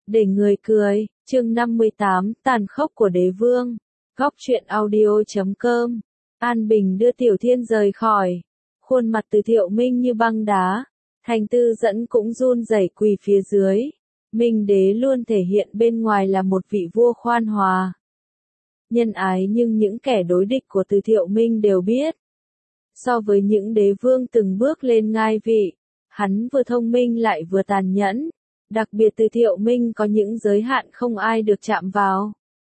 Để người cười, chương 58, tàn khốc của đế vương. Góc truyện audio.com. An Bình đưa Tiểu Thiên rời khỏi. Khuôn mặt Từ Thiệu Minh như băng đá. Thành Tư Dẫn cũng run rẩy quỳ phía dưới. Minh đế luôn thể hiện bên ngoài là một vị vua khoan hòa, nhân ái, nhưng những kẻ đối địch của Từ Thiệu Minh đều biết. So với những đế vương từng bước lên ngai vị, hắn vừa thông minh lại vừa tàn nhẫn. Đặc biệt Từ Thiệu Minh có những giới hạn không ai được chạm vào.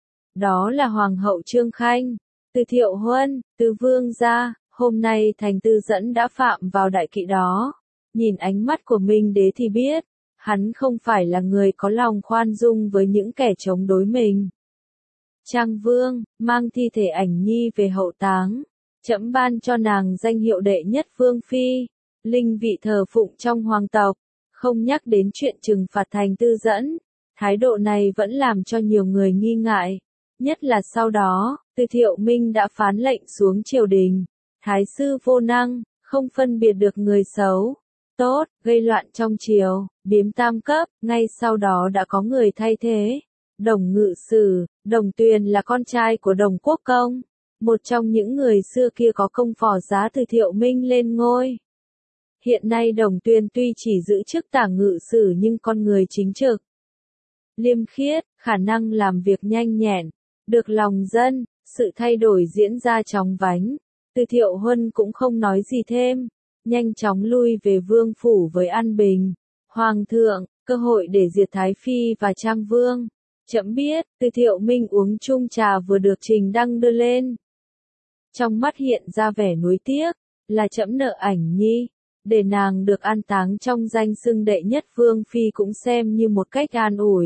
Đó là Hoàng hậu Trương Khanh, Từ Thiệu Huân, Từ Vương gia. Hôm nay Thành Tư Dẫn đã phạm vào đại kỵ đó. Nhìn ánh mắt của Minh đế thì biết, hắn không phải là người có lòng khoan dung với những kẻ chống đối mình. Trang Vương, mang thi thể Ảnh Nhi về hậu táng. Trẫm ban cho nàng danh hiệu đệ nhất vương phi, linh vị thờ phụng trong hoàng tộc. Không nhắc đến chuyện trừng phạt Thành Tư Dẫn. Thái độ này vẫn làm cho nhiều người nghi ngại. Nhất là sau đó, Từ Thiệu Minh đã phán lệnh xuống triều đình. Thái sư vô năng, không phân biệt được người xấu, tốt, gây loạn trong triều, biếm tam cấp. Ngay sau đó đã có người thay thế. Đồng Ngự Sử, Đồng Tuyền là con trai của Đồng Quốc Công, một trong những người xưa kia có công phò giá Từ Thiệu Minh lên ngôi. Hiện nay Đồng Tuyền tuy chỉ giữ chức tả ngự sử nhưng con người chính trực, liêm khiết, khả năng làm việc nhanh nhẹn, được lòng dân. Sự thay đổi diễn ra chóng vánh. Từ Thiệu Huân cũng không nói gì thêm, nhanh chóng lui về vương phủ với An Bình. Hoàng thượng, cơ hội để diệt Thái Phi và Trang Vương. Trẫm biết. Từ Thiệu Minh uống chung trà vừa được Trình Đăng đưa lên. Trong mắt hiện ra vẻ nuối tiếc, là trẫm nợ Ảnh Nhi. Để nàng được an táng trong danh xưng đệ nhất vương phi cũng xem như một cách an ủi.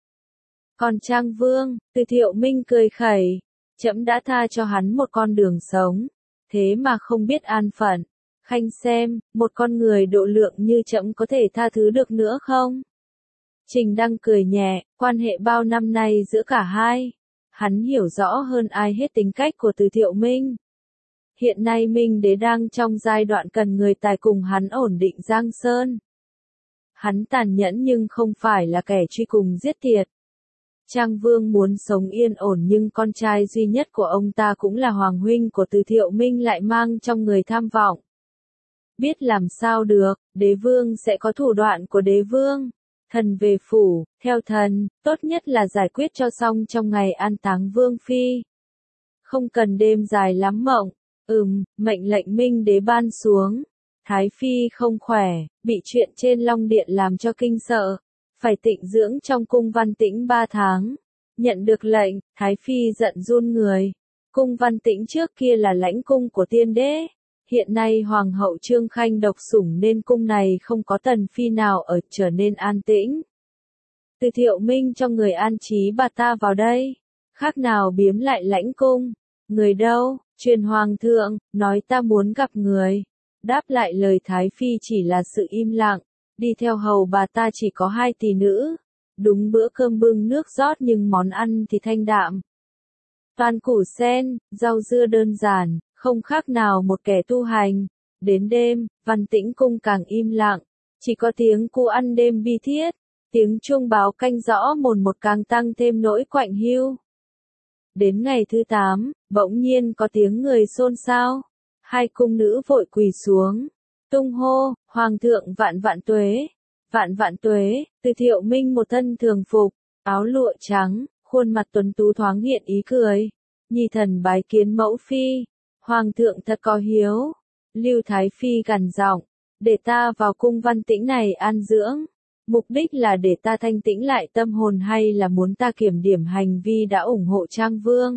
Còn Trang Vương, Từ Thiệu Minh cười khẩy, trẫm đã tha cho hắn một con đường sống, thế mà không biết an phận. Khanh xem, một con người độ lượng như trẫm có thể tha thứ được nữa không? Trình Đăng cười nhẹ, quan hệ bao năm nay giữa cả hai, hắn hiểu rõ hơn ai hết tính cách của Từ Thiệu Minh. Hiện nay Minh đế đang trong giai đoạn cần người tài cùng hắn ổn định Giang Sơn. Hắn tàn nhẫn nhưng không phải là kẻ truy cùng giết tiệt. Trang Vương muốn sống yên ổn nhưng con trai duy nhất của ông ta cũng là hoàng huynh của Từ Thiệu Minh lại mang trong người tham vọng. Biết làm sao được, đế vương sẽ có thủ đoạn của đế vương. Thần về phủ, theo thần, tốt nhất là giải quyết cho xong trong ngày an táng vương phi. Không cần đêm dài lắm mộng. Mệnh lệnh Minh đế ban xuống. Thái Phi không khỏe, bị chuyện trên Long Điện làm cho kinh sợ. Phải tịnh dưỡng trong cung Văn Tĩnh 3 tháng. Nhận được lệnh, Thái Phi giận run người. Cung Văn Tĩnh trước kia là lãnh cung của tiên đế. Hiện nay Hoàng hậu Trương Khanh độc sủng nên cung này không có tần phi nào ở, trở nên an tĩnh. Từ Thiệu Minh cho người an trí bà ta vào đây. Khác nào biếm lại lãnh cung. Người đâu? Truyền hoàng thượng, nói ta muốn gặp người. Đáp lại lời Thái Phi chỉ là sự im lặng. Đi theo hầu bà ta chỉ có 2 tỷ nữ. Đúng bữa cơm bưng nước rót nhưng món ăn thì thanh đạm. Toàn củ sen, rau dưa đơn giản, không khác nào một kẻ tu hành. Đến đêm, Văn Tĩnh cung càng im lặng. Chỉ có tiếng cu ăn đêm bi thiết. Tiếng chuông báo canh rõ mồn một càng tăng thêm nỗi quạnh hiu. Đến ngày thứ 8, bỗng nhiên có tiếng người xôn xao. 2 cung nữ vội quỳ xuống, tung hô, Hoàng thượng vạn vạn tuế. Vạn vạn tuế. Từ Thiệu Minh một thân thường phục, áo lụa trắng, khuôn mặt tuấn tú thoáng hiện ý cười. Nhi thần bái kiến mẫu phi. Hoàng thượng thật có hiếu. Lưu Thái Phi gằn giọng, để ta vào cung Văn Tĩnh này an dưỡng. Mục đích là để ta thanh tĩnh lại tâm hồn hay là muốn ta kiểm điểm hành vi đã ủng hộ Trang Vương?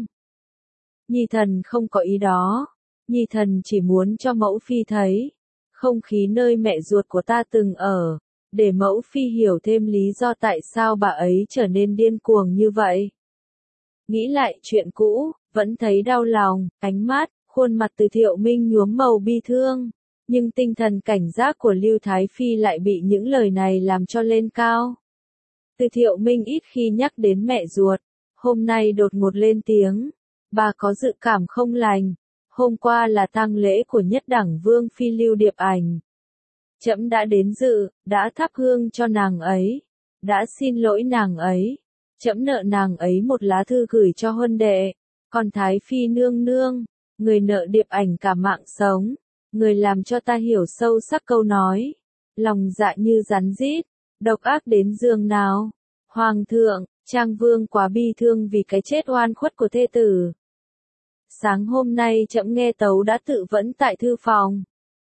Nhi thần không có ý đó. Nhi thần chỉ muốn cho mẫu phi thấy không khí nơi mẹ ruột của ta từng ở, để mẫu phi hiểu thêm lý do tại sao bà ấy trở nên điên cuồng như vậy. Nghĩ lại chuyện cũ, vẫn thấy đau lòng, ánh mắt, khuôn mặt Từ Thiệu Minh nhuốm màu bi thương. Nhưng tinh thần cảnh giác của Lưu Thái Phi lại bị những lời này làm cho lên cao. Từ Thiệu Minh ít khi nhắc đến mẹ ruột, hôm nay đột ngột lên tiếng. Bà có dự cảm không lành. Hôm qua là tang lễ của nhất đẳng vương phi Lưu Điệp Ảnh. Trẫm đã đến dự, đã thắp hương cho nàng ấy. đã xin lỗi nàng ấy. Trẫm nợ nàng ấy một lá thư gửi cho huân đệ. Còn Thái Phi nương nương, người nợ Điệp Ảnh cả mạng sống, người làm cho ta hiểu sâu sắc câu nói. Lòng dạ như rắn rít, độc ác đến giường nào. Hoàng thượng, Trang Vương quá bi thương vì cái chết oan khuất của thê tử. Sáng hôm nay trẫm nghe tấu đã tự vẫn tại thư phòng.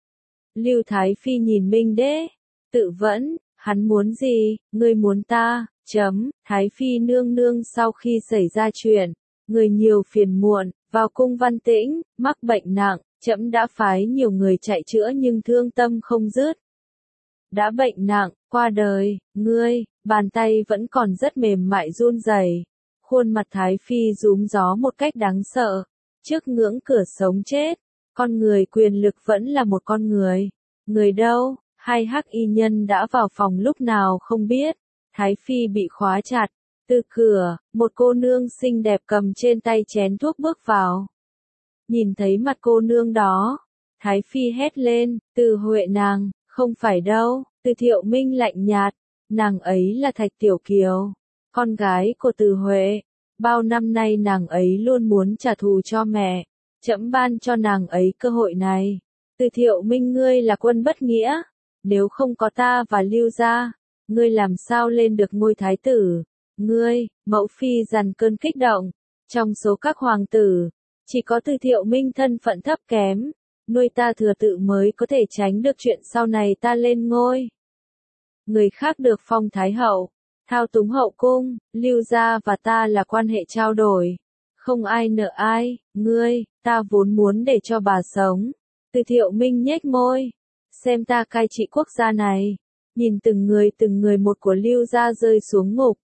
Lưu Thái Phi nhìn Minh Đế, tự vẫn, hắn muốn gì, ngươi muốn ta, Thái Phi nương nương sau khi xảy ra chuyện, người nhiều phiền muộn, vào cung Văn Tĩnh, mắc bệnh nặng, trẫm đã phái nhiều người chạy chữa nhưng thương tâm không dứt. Đã bệnh nặng, qua đời, ngươi, bàn tay vẫn còn rất mềm mại run rẩy. Khuôn mặt Thái Phi rúm gió một cách đáng sợ. Trước ngưỡng cửa sống chết, con người quyền lực vẫn là một con người. Người đâu, hai hắc y nhân đã vào phòng lúc nào không biết. Thái Phi bị khóa chặt. Từ cửa, một cô nương xinh đẹp cầm trên tay chén thuốc bước vào. Nhìn thấy mặt cô nương đó, Thái Phi hét lên, Từ Huệ nàng, không phải đâu. Từ Thiệu Minh lạnh nhạt, nàng ấy là Thạch Tiểu Kiều, con gái của Từ Huệ. Bao năm nay nàng ấy luôn muốn trả thù cho mẹ, trẫm ban cho nàng ấy cơ hội này. Từ Thiệu Minh ngươi là quân bất nghĩa, nếu không có ta và Lưu gia, ngươi làm sao lên được ngôi thái tử? Ngươi, mẫu phi dằn cơn kích động, trong số các hoàng tử, chỉ có Từ Thiệu Minh thân phận thấp kém, nuôi ta thừa tự mới có thể tránh được chuyện sau này ta lên ngôi. Người khác được phong thái hậu, thao túng hậu cung, Lưu gia và ta là quan hệ trao đổi. Không ai nợ ai, ngươi, ta vốn muốn để cho bà sống. Từ Thiệu Minh nhếch môi, xem ta cai trị quốc gia này. Nhìn từng người một của Lưu gia rơi xuống ngục.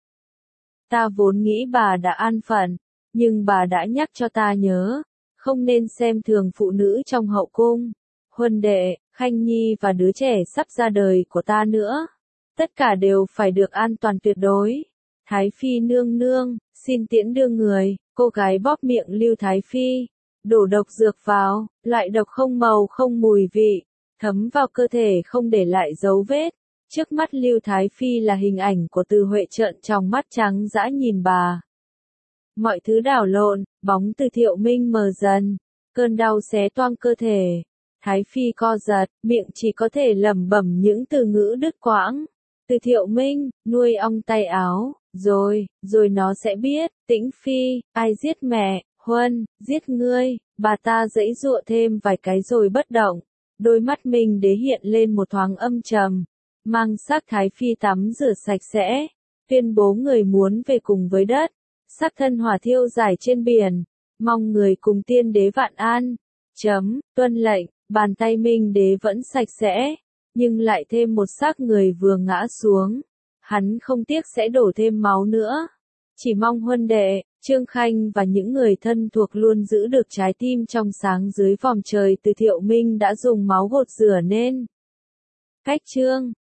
Ta vốn nghĩ bà đã an phận, nhưng bà đã nhắc cho ta nhớ, không nên xem thường phụ nữ trong hậu cung. Huân đệ, Khanh Nhi và đứa trẻ sắp ra đời của ta nữa. Tất cả đều phải được an toàn tuyệt đối. Thái Phi nương nương, xin tiễn đưa người. Cô gái bóp miệng Lưu Thái Phi, đổ độc dược vào, loại độc không màu không mùi vị, thấm vào cơ thể không để lại dấu vết. Trước mắt Lưu Thái Phi là hình ảnh của Từ Huệ trợn tròng mắt trắng dã nhìn bà. Mọi thứ đảo lộn, bóng Từ Thiệu Minh mờ dần, cơn đau xé toang cơ thể. Thái Phi co giật, miệng chỉ có thể lẩm bẩm những từ ngữ đứt quãng. Từ Thiệu Minh, nuôi ong tay áo, rồi nó sẽ biết. Tĩnh Phi, ai giết mẹ, Huân, giết ngươi. Bà ta giãy giụa thêm vài cái rồi bất động. Đôi mắt Minh Đế hiện lên một thoáng âm trầm, mang xác Thái Phi tắm rửa sạch sẽ, tuyên bố người muốn về cùng với đất. Xác thân hỏa thiêu rải trên biển, mong người cùng tiên đế vạn an. Tuân lệnh, bàn tay Minh Đế vẫn sạch sẽ, nhưng lại thêm một xác người vừa ngã xuống. Hắn không tiếc sẽ đổ thêm máu nữa. Chỉ mong huân đệ, Trương Khanh và những người thân thuộc luôn giữ được trái tim trong sáng dưới vòm trời Từ Thiệu Minh đã dùng máu gột rửa nên. Cách chương